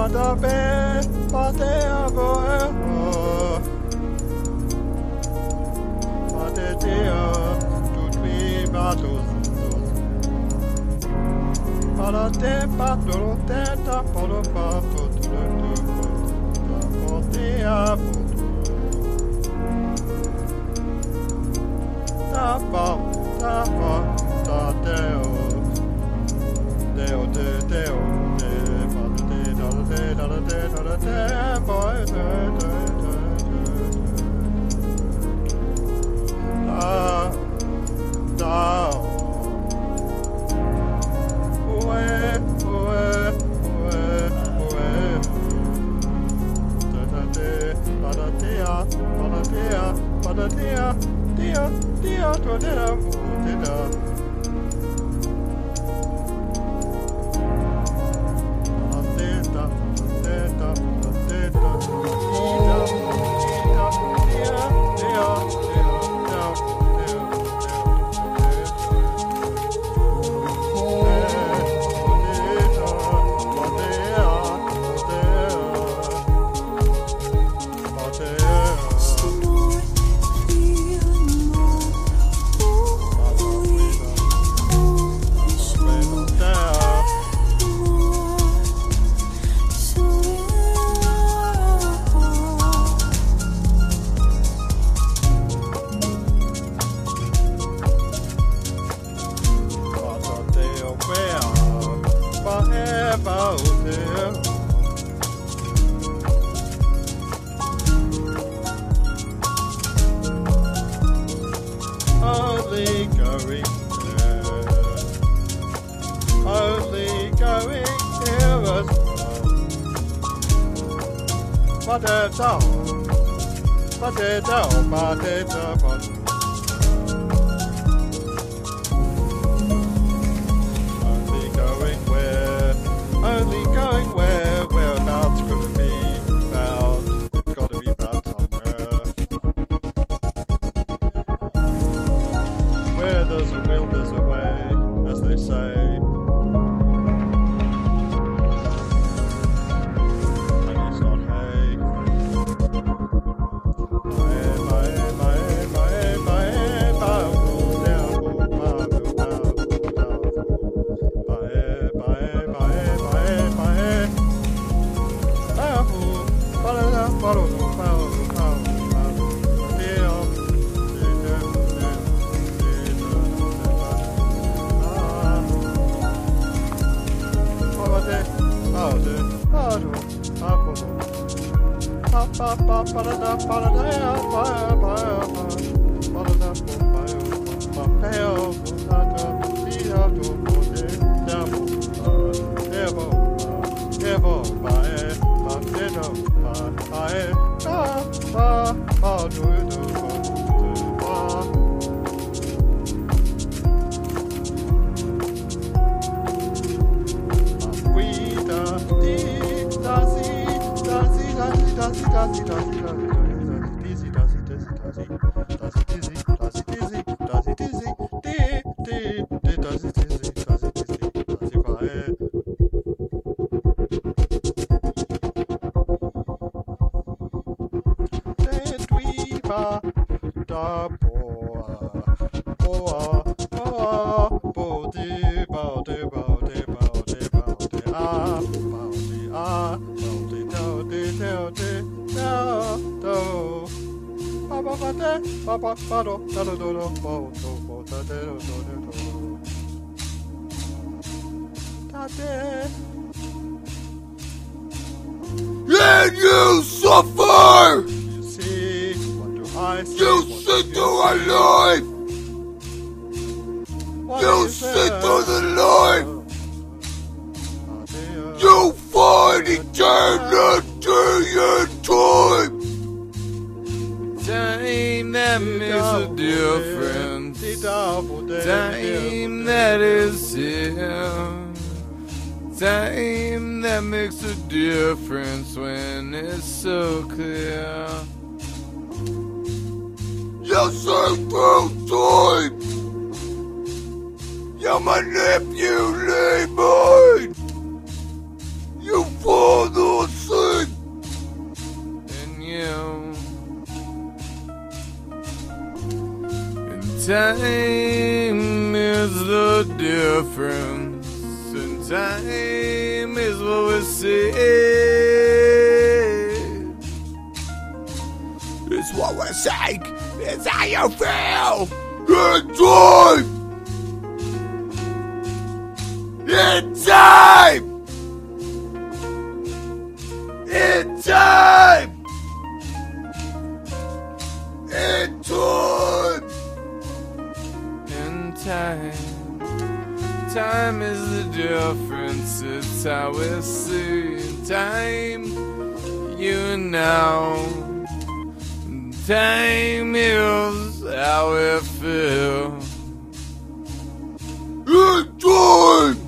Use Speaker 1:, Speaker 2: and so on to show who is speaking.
Speaker 1: da be, pate avo eho. Pate tia, tutui batos. Para te patolo te tapolo pato tu pote avo. Tapa, tapa, ta deo. Deo, de, deo, de, pate de, da de, da de, da de, boy, de, de, de, da, da, ue, ue, ue, ue, da da de, da da dea, da da dea, da da dea, dea, dea, da da, de da. Only going there as well. Potato, potato, potato, potato. Only going whereabouts could it be found? It's gotta be found somewhere. Where there's a will, there's a way, as they say.
Speaker 2: And you suffer!
Speaker 1: You see, what do I see?
Speaker 2: You see through a life! You see through the life! You find eternity in time!
Speaker 3: Time that makes a difference. Time that is here. Time that makes a difference when it's so clear.
Speaker 2: Yes, I through time! You manipulate mine! You follow
Speaker 3: difference in time is what we see.
Speaker 4: It's what we're saying. It's how you feel.
Speaker 2: In time! In time! In time! In time!
Speaker 3: In time, time is the difference. It's how we see time, you and now. Time is how we feel.
Speaker 2: In time!